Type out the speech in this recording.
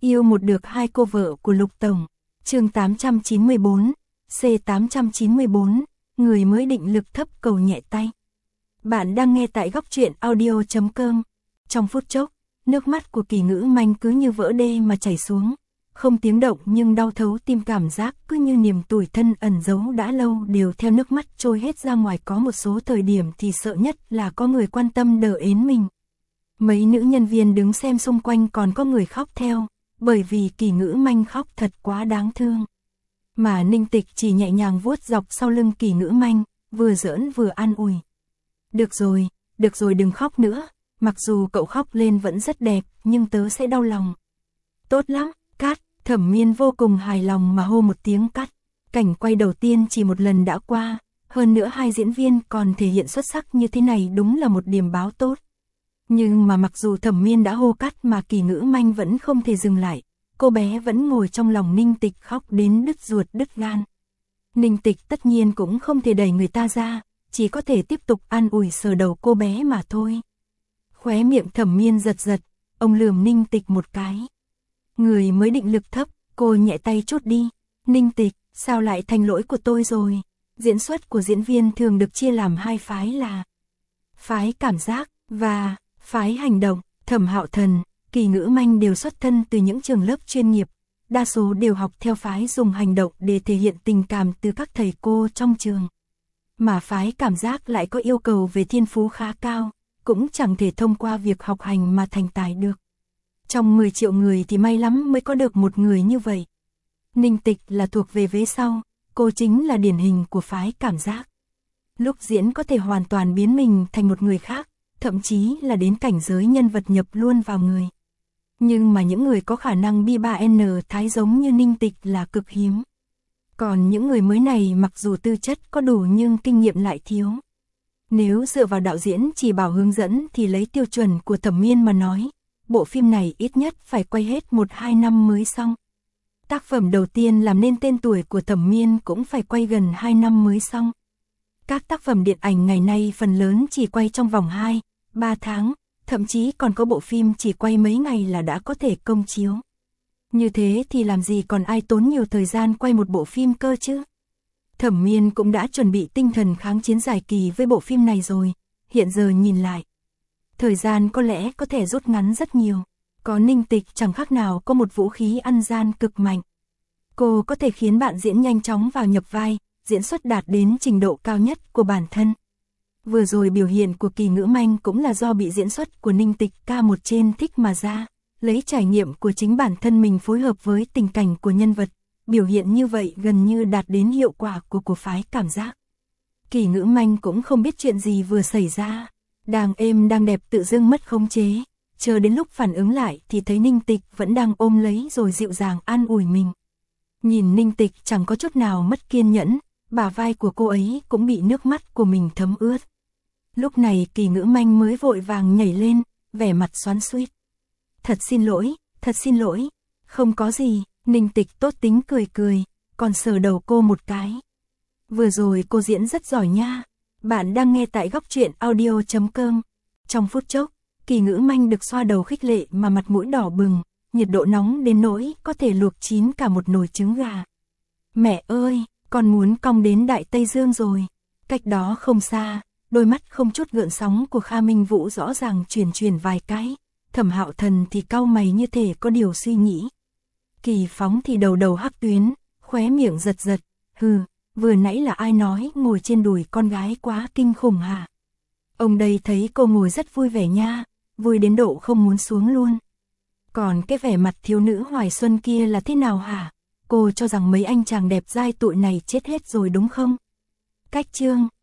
Yêu một được hai cô vợ của Lục Tổng. Chương 894, C894, người mới định lực thấp cầu nhẹ tay. Bạn đang nghe tại góc truyện audio.com. Trong phút chốc, nước mắt của Kỳ Ngữ Manh cứ như vỡ đê mà chảy xuống. Không tiếng động nhưng đau thấu tim, cảm giác cứ như niềm tủi thân ẩn giấu đã lâu đều theo nước mắt trôi hết ra ngoài. Có một số thời điểm thì sợ nhất là có người quan tâm đỡ ến mình. Mấy nữ nhân viên đứng xem xung quanh còn có người khóc theo, bởi vì Kỳ Ngữ Manh khóc thật quá đáng thương. Mà Ninh Tịch chỉ nhẹ nhàng vuốt dọc sau lưng Kỳ Ngữ Manh, vừa giỡn vừa an ủi. Được rồi đừng khóc nữa, mặc dù cậu khóc lên vẫn rất đẹp, nhưng tớ sẽ đau lòng. Tốt lắm, cắt, Thẩm Miên vô cùng hài lòng mà hô một tiếng cắt. Cảnh quay đầu tiên chỉ một lần đã qua, hơn nữa hai diễn viên còn thể hiện xuất sắc như thế này đúng là một điểm báo tốt. Nhưng mà mặc dù Thẩm Miên đã hô cắt mà Kỳ Ngữ Manh vẫn không thể dừng lại, cô bé vẫn ngồi trong lòng Ninh Tịch khóc đến đứt ruột đứt gan. Ninh Tịch tất nhiên cũng không thể đẩy người ta ra, chỉ có thể tiếp tục an ủi sờ đầu cô bé mà thôi. Khóe miệng Thẩm Miên giật giật, ông lườm Ninh Tịch một cái. Người mới định lực thấp, cô nhẹ tay chút đi. Ninh Tịch, sao lại thành lỗi của tôi rồi? Diễn xuất của diễn viên thường được chia làm hai phái là phái cảm giác và phái hành động. Thẩm Hạo Thần, Kỳ Ngữ Manh đều xuất thân từ những trường lớp chuyên nghiệp, đa số đều học theo phái dùng hành động để thể hiện tình cảm từ các thầy cô trong trường. Mà phái cảm giác lại có yêu cầu về thiên phú khá cao, cũng chẳng thể thông qua việc học hành mà thành tài được. Trong 10 triệu người thì may lắm mới có được một người như vậy. Ninh Tịch là thuộc về vế sau, cô chính là điển hình của phái cảm giác. Lúc diễn có thể hoàn toàn biến mình thành một người khác, thậm chí là đến cảnh giới nhân vật nhập luôn vào người. Nhưng mà những người có khả năng bi 3N thái giống như Ninh Tịch là cực hiếm. Còn những người mới này mặc dù tư chất có đủ nhưng kinh nghiệm lại thiếu. Nếu dựa vào đạo diễn chỉ bảo hướng dẫn thì lấy tiêu chuẩn của Thẩm Miên mà nói, bộ phim này ít nhất phải quay hết 1-2 năm mới xong. Tác phẩm đầu tiên làm nên tên tuổi của Thẩm Miên cũng phải quay gần 2 năm mới xong. Các tác phẩm điện ảnh ngày nay phần lớn chỉ quay trong vòng 2-3 tháng, thậm chí còn có bộ phim chỉ quay mấy ngày là đã có thể công chiếu. Như thế thì làm gì còn ai tốn nhiều thời gian quay một bộ phim cơ chứ? Thẩm Miên cũng đã chuẩn bị tinh thần kháng chiến dài kỳ với bộ phim này rồi, hiện giờ nhìn lại. Thời gian có lẽ có thể rút ngắn rất nhiều, có Ninh Tịch chẳng khác nào có một vũ khí ăn gian cực mạnh. Cô có thể khiến bạn diễn nhanh chóng vào nhập vai, diễn xuất đạt đến trình độ cao nhất của bản thân. Vừa rồi biểu hiện của Kỳ Ngữ Manh cũng là do bị diễn xuất của Ninh Tịch K1 trên thích mà ra, lấy trải nghiệm của chính bản thân mình phối hợp với tình cảnh của nhân vật, biểu hiện như vậy gần như đạt đến hiệu quả của phái cảm giác. Kỳ Ngữ Manh cũng không biết chuyện gì vừa xảy ra, đang êm đang đẹp tự dưng mất khống chế, chờ đến lúc phản ứng lại thì thấy Ninh Tịch vẫn đang ôm lấy rồi dịu dàng an ủi mình. Nhìn Ninh Tịch chẳng có chút nào mất kiên nhẫn, bả vai của cô ấy cũng bị nước mắt của mình thấm ướt. Lúc này Kỳ Ngữ Manh mới vội vàng nhảy lên, vẻ mặt xoắn xuýt. Thật xin lỗi, không có gì. Ninh Tịch tốt tính cười cười, còn sờ đầu cô một cái. Vừa rồi cô diễn rất giỏi nha. Bạn đang nghe tại góc truyện audio.com. Trong phút chốc, Kỳ Ngữ Manh được xoa đầu khích lệ mà mặt mũi đỏ bừng, nhiệt độ nóng đến nỗi có thể luộc chín cả một nồi trứng gà. Mẹ ơi, con muốn cong đến Đại Tây Dương rồi. Cách đó không xa, đôi mắt không chút gợn sóng của Kha Minh Vũ rõ ràng chuyển vài cái. Thẩm Hạo Thần thì cau mày như thể có điều suy nghĩ. Kỳ Phóng thì đầu hắc tuyến, khóe miệng giật giật. Vừa nãy là ai nói ngồi trên đùi con gái quá kinh khủng hả? Ông đây thấy cô ngồi rất vui vẻ nha, vui đến độ không muốn xuống luôn. Còn cái vẻ mặt thiếu nữ hoài xuân kia là thế nào hả? Cô cho rằng mấy anh chàng đẹp dai tụi này chết hết rồi đúng không? Cách chương